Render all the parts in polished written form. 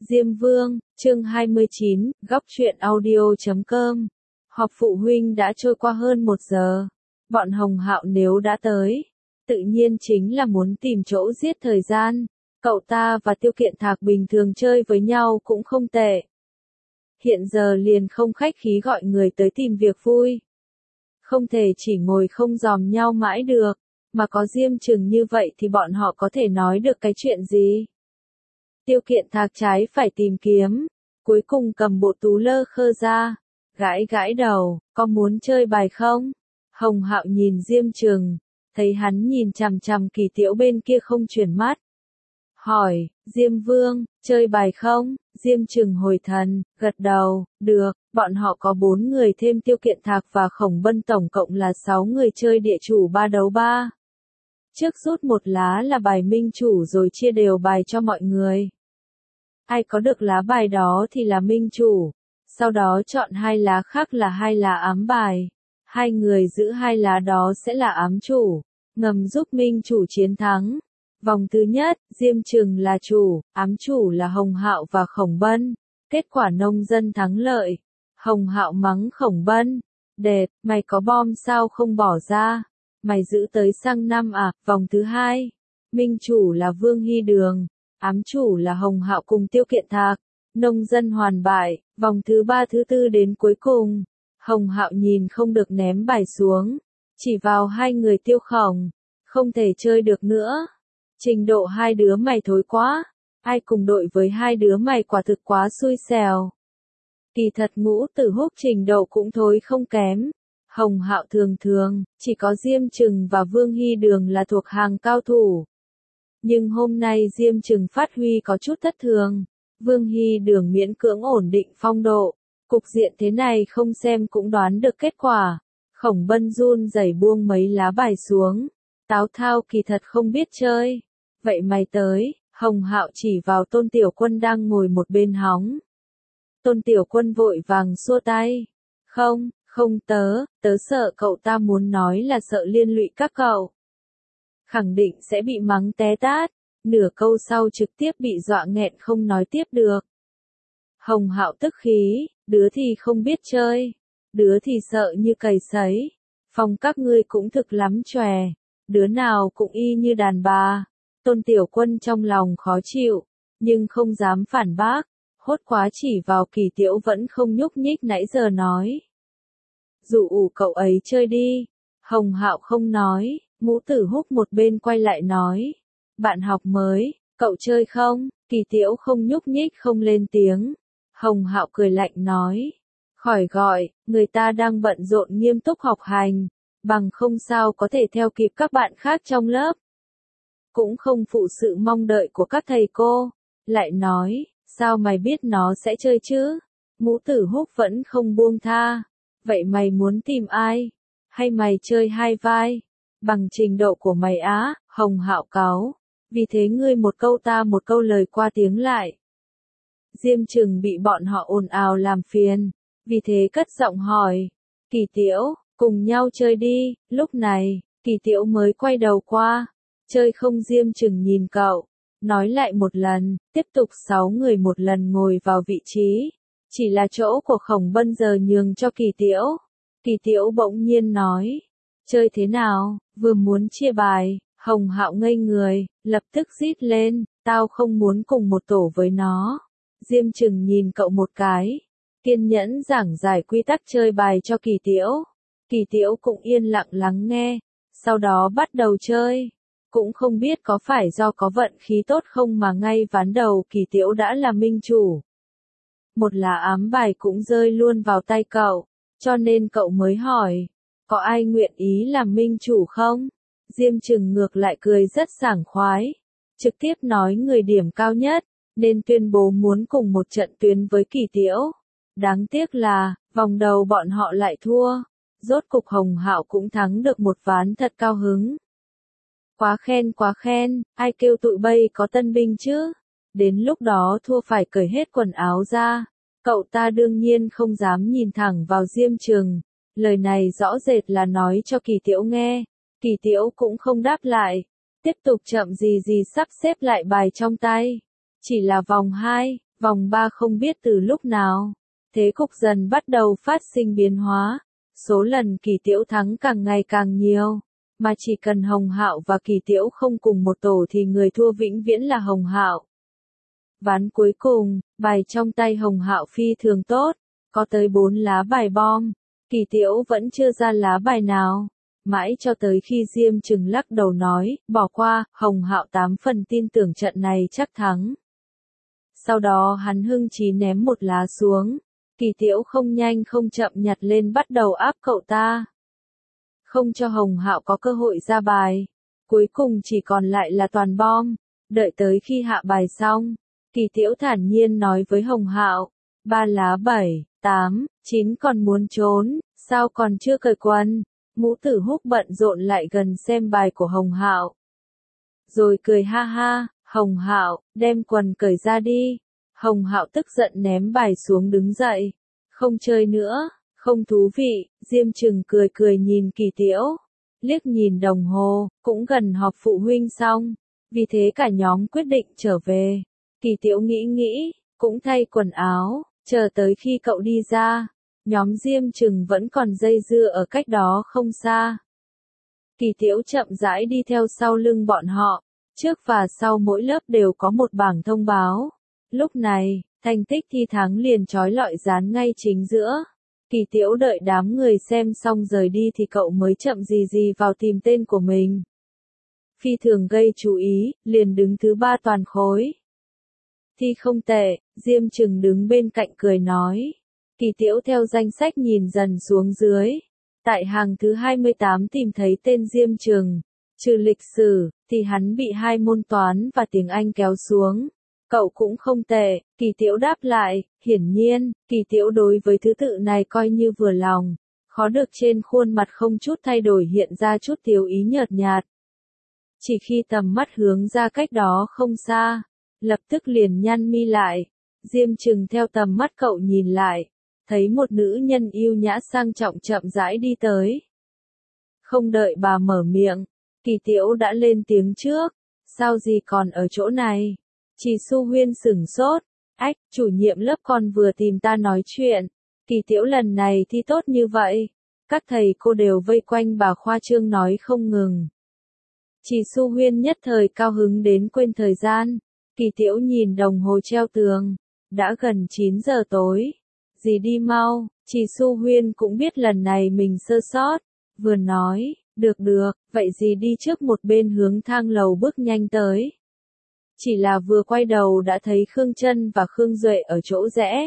Diêm Vương, chương 29, góc truyện audio.com. Họp phụ huynh đã trôi qua hơn 1 giờ. Bọn Hồng Hạo nếu đã tới, tự nhiên chính là muốn tìm chỗ giết thời gian. Cậu ta và Tiêu Kiện Thạc bình thường chơi với nhau cũng không tệ. Hiện giờ liền không khách khí gọi người tới tìm việc vui. Không thể chỉ ngồi không dòm nhau mãi được, mà có Diêm Chừng như vậy thì bọn họ có thể nói được cái chuyện gì? Tiêu Kiện Thạc trái phải tìm kiếm, cuối cùng cầm bộ tú lơ khơ ra, gãi gãi đầu, có muốn chơi bài không? Hồng Hạo nhìn Diêm Chừng, thấy hắn nhìn chằm chằm Kỳ Tiễu bên kia không chuyển mắt. Hỏi, Diêm Vương, chơi bài không? Diêm Chừng hồi thần, gật đầu, được, bọn họ có 4 người thêm Tiêu Kiện Thạc và Khổng Bân tổng cộng là 6 người chơi địa chủ 3 đấu 3. Trước rút một lá là bài minh chủ rồi chia đều bài cho mọi người. Ai có được lá bài đó thì là minh chủ, sau đó chọn 2 lá khác là 2 lá ám bài. 2 người giữ 2 lá đó sẽ là ám chủ, ngầm giúp minh chủ chiến thắng. Vòng thứ nhất, Diêm Chừng là chủ, ám chủ là Hồng Hạo và Khổng Bân. Kết quả nông dân thắng lợi. Hồng Hạo mắng Khổng Bân, đẹp, mày có bom sao không bỏ ra? Mày giữ tới sang năm à? Vòng thứ hai, minh chủ là Vương Hy Đường, ám chủ là Hồng Hạo cùng Tiêu Kiện Thạc. Nông dân hoàn bại. Vòng thứ 3 thứ 4 đến cuối cùng, Hồng Hạo nhìn không được ném bài xuống, chỉ vào 2 người Tiêu Khổng, không thể chơi được nữa. Trình độ 2 đứa mày thối quá, ai cùng đội với 2 đứa mày quả thực quá xui xẻo. Kỳ thật Ngũ Tử Húc trình độ cũng thối không kém. Hồng Hạo thường thường, chỉ có Diêm Chừng và Vương Hy Đường là thuộc hàng cao thủ. Nhưng hôm nay Diêm Chừng phát huy có chút thất thường, Vương Hy Đường miễn cưỡng ổn định phong độ. Cục diện thế này không xem cũng đoán được kết quả. Khổng Bân run rẩy buông mấy lá bài xuống. Táo Thao kỳ thật không biết chơi. Vậy mày tới, Hồng Hạo chỉ vào Tôn Tiểu Quân đang ngồi một bên hóng. Tôn Tiểu Quân vội vàng xua tay. Không tớ sợ cậu ta muốn nói là sợ liên lụy các cậu. Khẳng định sẽ bị mắng té tát, nửa câu sau trực tiếp bị dọa nghẹn không nói tiếp được. Hồng Hạo tức khí, đứa thì không biết chơi, đứa thì sợ như cầy sấy. Phòng các ngươi cũng thực lắm chòe, đứa nào cũng y như đàn bà. Tôn Tiểu Quân trong lòng khó chịu, nhưng không dám phản bác, hốt quá chỉ vào Kỳ Tiễu vẫn không nhúc nhích nãy giờ nói. Dụ cậu ấy chơi đi. Hồng Hạo không nói, Ngũ Tử Húc một bên quay lại nói. Bạn học mới, cậu chơi không? Kỳ Tiễu không nhúc nhích không lên tiếng. Hồng Hạo cười lạnh nói. Khỏi gọi, người ta đang bận rộn nghiêm túc học hành, bằng không sao có thể theo kịp các bạn khác trong lớp. Cũng không phụ sự mong đợi của các thầy cô. Lại nói, sao mày biết nó sẽ chơi chứ? Ngũ Tử Húc vẫn không buông tha. Vậy mày muốn tìm ai? Hay mày chơi 2 vai? Bằng trình độ của mày á? Hồng Hạo cáu. Vì thế ngươi một câu ta một câu lời qua tiếng lại. Diêm Chừng bị bọn họ ồn ào làm phiền, vì thế cất giọng hỏi. Kỳ Tiễu, cùng nhau chơi đi. Lúc này, Kỳ Tiễu mới quay đầu qua. Chơi không? Diêm Chừng nhìn cậu, nói lại một lần, tiếp tục 6 người một lần ngồi vào vị trí. Chỉ là chỗ của Khổng Bân giờ nhường cho Kỳ Tiễu. Kỳ Tiễu bỗng nhiên nói. Chơi thế nào? Vừa muốn chia bài, Hồng Hạo ngây người, lập tức rít lên, tao không muốn cùng một tổ với nó. Diêm Chừng nhìn cậu một cái, kiên nhẫn giảng giải quy tắc chơi bài cho Kỳ Tiễu. Kỳ Tiễu cũng yên lặng lắng nghe, sau đó bắt đầu chơi. Cũng không biết có phải do có vận khí tốt không mà ngay ván đầu Kỳ Tiễu đã là minh chủ. Một lá ám bài cũng rơi luôn vào tay cậu, cho nên cậu mới hỏi, có ai nguyện ý làm minh chủ không? Diêm Chừng ngược lại cười rất sảng khoái, trực tiếp nói người điểm cao nhất, nên tuyên bố muốn cùng một trận tuyến với Kỳ Tiễu. Đáng tiếc là, vòng đầu bọn họ lại thua, rốt cục Hồng Hạo cũng thắng được một ván thật cao hứng. Quá khen, ai kêu tụi bay có tân binh chứ? Đến lúc đó thua phải cởi hết quần áo ra. Cậu ta đương nhiên không dám nhìn thẳng vào Diêm Chừng. Lời này rõ rệt là nói cho Kỳ Tiễu nghe. Kỳ Tiễu cũng không đáp lại. Tiếp tục chậm gì gì sắp xếp lại bài trong tay. Chỉ là vòng 2, Vòng 3 không biết từ lúc nào, thế cục dần bắt đầu phát sinh biến hóa, số lần Kỳ Tiễu thắng càng ngày càng nhiều, mà chỉ cần Hồng Hạo và Kỳ Tiễu không cùng một tổ thì người thua vĩnh viễn là Hồng Hạo. Ván cuối cùng, bài trong tay Hồng Hạo phi thường tốt, có tới 4 lá bài bom, Kỳ Tiễu vẫn chưa ra lá bài nào. Mãi cho tới khi Diêm Trừng lắc đầu nói, bỏ qua, Hồng Hạo 8 phần tin tưởng trận này chắc thắng. Sau đó hắn hưng chí ném một lá xuống, Kỳ Tiễu không nhanh không chậm nhặt lên bắt đầu áp cậu ta. Không cho Hồng Hạo có cơ hội ra bài, cuối cùng chỉ còn lại là toàn bom, đợi tới khi hạ bài xong, Kỳ Tiễu thản nhiên nói với Hồng Hạo, 3 lá 7, 8, 9 còn muốn trốn, sao còn chưa cởi quần? Mũ Tử Húc bận rộn lại gần xem bài của Hồng Hạo. Rồi cười ha ha, Hồng Hạo, đem quần cởi ra đi. Hồng Hạo tức giận ném bài xuống đứng dậy. Không chơi nữa, không thú vị, Diêm Trừng cười cười nhìn Kỳ Tiễu. Liếc nhìn đồng hồ, cũng gần họp phụ huynh xong. Vì thế cả nhóm quyết định trở về. Kỳ Tiễu nghĩ, cũng thay quần áo, chờ tới khi cậu đi ra. Nhóm Diêm Trừng vẫn còn dây dưa ở cách đó không xa. Kỳ Tiễu chậm rãi đi theo sau lưng bọn họ, trước và sau mỗi lớp đều có một bảng thông báo. Lúc này, thành tích thi thắng liền chói lọi dán ngay chính giữa. Kỳ Tiễu đợi đám người xem xong rời đi thì cậu mới chậm gì vào tìm tên của mình. Phi thường gây chú ý, liền đứng thứ 3 toàn khối. Thi không tệ, Diêm Trừng đứng bên cạnh cười nói. Kỳ Tiễu theo danh sách nhìn dần xuống dưới. Tại hàng thứ 28 tìm thấy tên Diêm Trừng. Trừ lịch sử, thì hắn bị 2 môn toán và tiếng Anh kéo xuống. Cậu cũng không tệ, Kỳ Tiễu đáp lại, hiển nhiên, Kỳ Tiễu đối với thứ tự này coi như vừa lòng. Khó được trên khuôn mặt không chút thay đổi hiện ra chút thiếu ý nhợt nhạt. Chỉ khi tầm mắt hướng ra cách đó không xa, lập tức liền nhăn mi lại. Diêm Trừng theo tầm mắt cậu nhìn lại, thấy một nữ nhân yêu nhã sang trọng chậm rãi đi tới. Không đợi bà mở miệng, Kỳ Tiễu đã lên tiếng trước, sao gì còn ở chỗ này? Chỉ Su Huyên sửng sốt, ách, chủ nhiệm lớp con vừa tìm ta nói chuyện. Kỳ Tiễu lần này thi tốt như vậy, các thầy cô đều vây quanh bà khoa trương nói không ngừng. Chỉ Su Huyên nhất thời cao hứng đến quên thời gian. Kỳ Tiễu nhìn đồng hồ treo tường, đã gần 9 giờ tối. Dì đi mau, chỉ Su Huyên cũng biết lần này mình sơ sót, vừa nói, được, vậy dì đi trước một bên hướng thang lầu bước nhanh tới. Chỉ là vừa quay đầu đã thấy Khương Trân và Khương Duệ ở chỗ rẽ.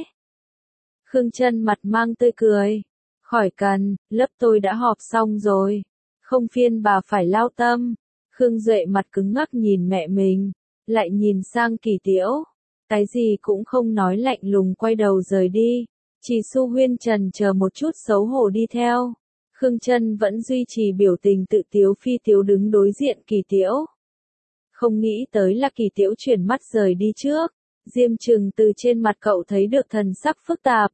Khương Trân mặt mang tươi cười, khỏi cần, lớp tôi đã họp xong rồi, không phiền bà phải lao tâm. Khương Duệ mặt cứng ngắc nhìn mẹ mình, lại nhìn sang Kỳ Tiễu, cái gì cũng không nói lạnh lùng quay đầu rời đi. Chỉ Su Huyên trần chờ một chút xấu hổ đi theo. Khương Trân vẫn duy trì biểu tình tự tiếu phi tiếu đứng đối diện Kỳ Tiễu. Không nghĩ tới là Kỳ Tiễu chuyển mắt rời đi trước. Diêm Trừng từ trên mặt cậu thấy được thần sắc phức tạp.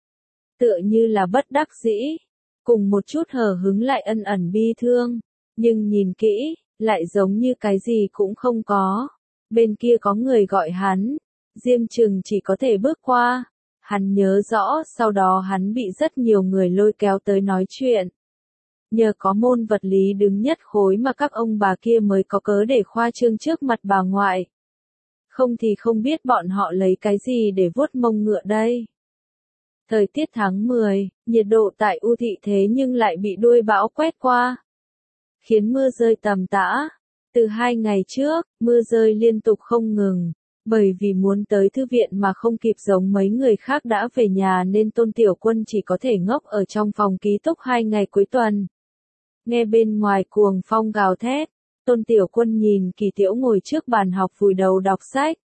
Tựa như là bất đắc dĩ, cùng một chút hờ hứng lại ân ẩn bi thương. Nhưng nhìn kỹ, lại giống như cái gì cũng không có. Bên kia có người gọi hắn. Diêm Trừng chỉ có thể bước qua. Hắn nhớ rõ sau đó hắn bị rất nhiều người lôi kéo tới nói chuyện. Nhờ có môn vật lý đứng nhất khối mà các ông bà kia mới có cớ để khoa trương trước mặt bà ngoại. Không thì không biết bọn họ lấy cái gì để vuốt mông ngựa đây. Thời tiết tháng 10, nhiệt độ tại U Thị thế nhưng lại bị đuôi bão quét qua. Khiến mưa rơi tầm tã. Từ 2 ngày trước, mưa rơi liên tục không ngừng. Bởi vì muốn tới thư viện mà không kịp giống mấy người khác đã về nhà nên Tôn Tiểu Quân chỉ có thể ngốc ở trong phòng ký túc 2 ngày cuối tuần. Nghe bên ngoài cuồng phong gào thét, Tôn Tiểu Quân nhìn Kỳ Tiễu ngồi trước bàn học vùi đầu đọc sách.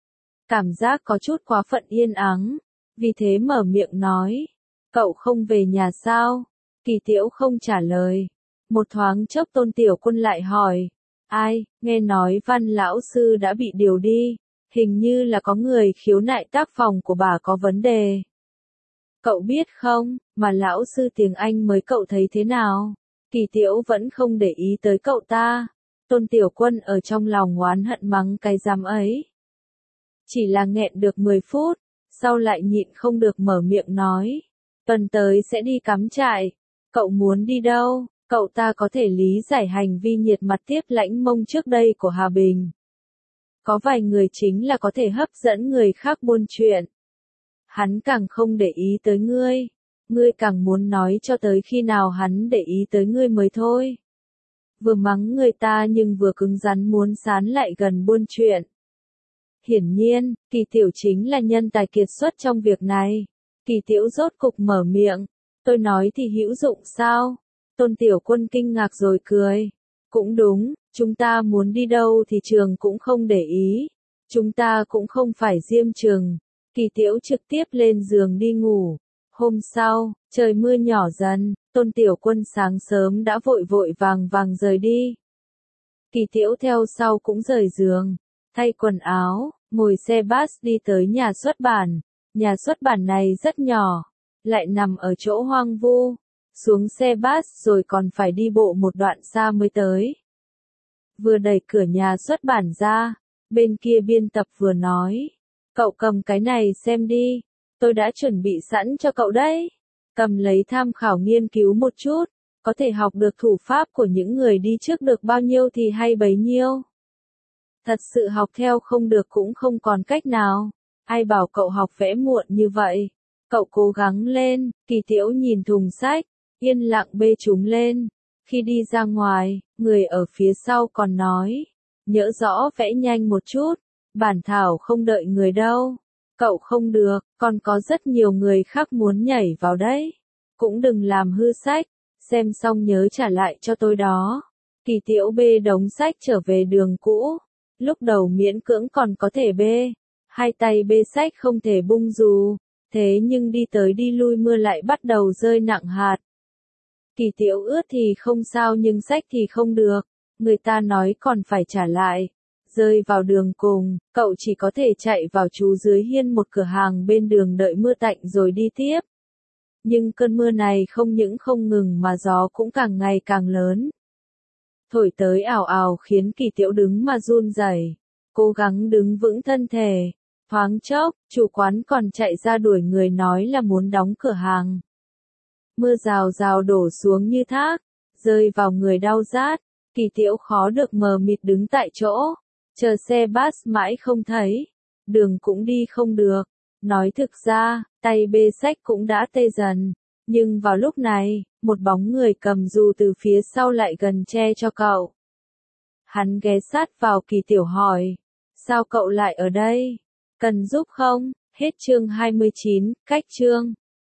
Cảm giác có chút quá phận yên ắng, vì thế mở miệng nói, cậu không về nhà sao? Kỳ Tiễu không trả lời. Một thoáng chốc Tôn Tiểu Quân lại hỏi, ai, nghe nói Văn lão sư đã bị điều đi. Hình như là có người khiếu nại tác phòng của bà có vấn đề. Cậu biết không, mà lão sư tiếng Anh mới cậu thấy thế nào? Kỳ Tiễu vẫn không để ý tới cậu ta. Tôn Tiểu Quân ở trong lòng oán hận mắng cái giám ấy. chỉ là nghẹn được 10 phút, sau lại nhịn không được mở miệng nói. Tuần tới sẽ đi cắm trại. Cậu muốn đi đâu? Cậu ta có thể lý giải hành vi nhiệt mặt tiếp lãnh mông trước đây của Hà Bình. Có vài người chính là có thể hấp dẫn người khác buôn chuyện. Hắn càng không để ý tới ngươi. Ngươi càng muốn nói cho tới khi nào hắn để ý tới ngươi mới thôi. Vừa mắng người ta nhưng vừa cứng rắn muốn sán lại gần buôn chuyện. Hiển nhiên, Kỳ Tiểu chính là nhân tài kiệt xuất trong việc này. Kỳ Tiểu rốt cục mở miệng. Tôi nói thì hữu dụng sao? Tôn Tiểu Quân kinh ngạc rồi cười. Cũng đúng, chúng ta muốn đi đâu thì trường cũng không để ý. Chúng ta cũng không phải diêm trường. Kỳ Tiểu trực tiếp lên giường đi ngủ. Hôm sau, trời mưa nhỏ dần, Tôn Tiểu Quân sáng sớm đã vội vội vàng vàng rời đi. Kỳ Tiểu theo sau cũng rời giường, thay quần áo, ngồi xe bus đi tới nhà xuất bản. Nhà xuất bản này rất nhỏ, lại nằm ở chỗ hoang vu. Xuống xe bus rồi còn phải đi bộ một đoạn xa mới tới. Vừa đẩy cửa nhà xuất bản ra, bên kia biên tập vừa nói. Cậu cầm cái này xem đi, tôi đã chuẩn bị sẵn cho cậu đấy. Cầm lấy tham khảo nghiên cứu một chút, có thể học được thủ pháp của những người đi trước được bao nhiêu thì hay bấy nhiêu. Thật sự học theo không được cũng không còn cách nào. Ai bảo cậu học vẽ muộn như vậy? Cậu cố gắng lên. Kỳ Tiểu nhìn thùng sách, yên lặng bê chúng lên. Khi đi ra ngoài, người ở phía sau còn nói, nhớ rõ vẽ nhanh một chút, bản thảo không đợi người đâu. Cậu không được, còn có rất nhiều người khác muốn nhảy vào đấy. Cũng đừng làm hư sách, xem xong nhớ trả lại cho tôi đó. Kỳ Tiểu bê đống sách trở về đường cũ. Lúc đầu miễn cưỡng còn có thể bê, hai tay bê sách không thể bung dù, thế nhưng đi tới đi lui mưa lại bắt đầu rơi nặng hạt. Kỳ Tiểu ướt thì không sao nhưng sách thì không được, người ta nói còn phải trả lại. Rơi vào đường cùng, cậu chỉ có thể chạy vào trú dưới hiên một cửa hàng bên đường đợi mưa tạnh rồi đi tiếp. Nhưng cơn mưa này không những không ngừng mà gió cũng càng ngày càng lớn. Thổi tới ào ào khiến Kỳ Tiểu đứng mà run rẩy, cố gắng đứng vững thân thể. Thoáng chốc, chủ quán còn chạy ra đuổi người nói là muốn đóng cửa hàng. Mưa rào rào đổ xuống như thác, rơi vào người đau rát. Kỳ Tiểu khó được mờ mịt đứng tại chỗ, chờ xe bus mãi không thấy, đường cũng đi không được. Nói thực ra, tay bê sách cũng đã tê dần. Nhưng vào lúc này, một bóng người cầm dù từ phía sau lại gần che cho cậu. Hắn ghé sát vào Kỳ Tiểu hỏi, sao cậu lại ở đây? Cần giúp không? Hết chương 29, cách chương.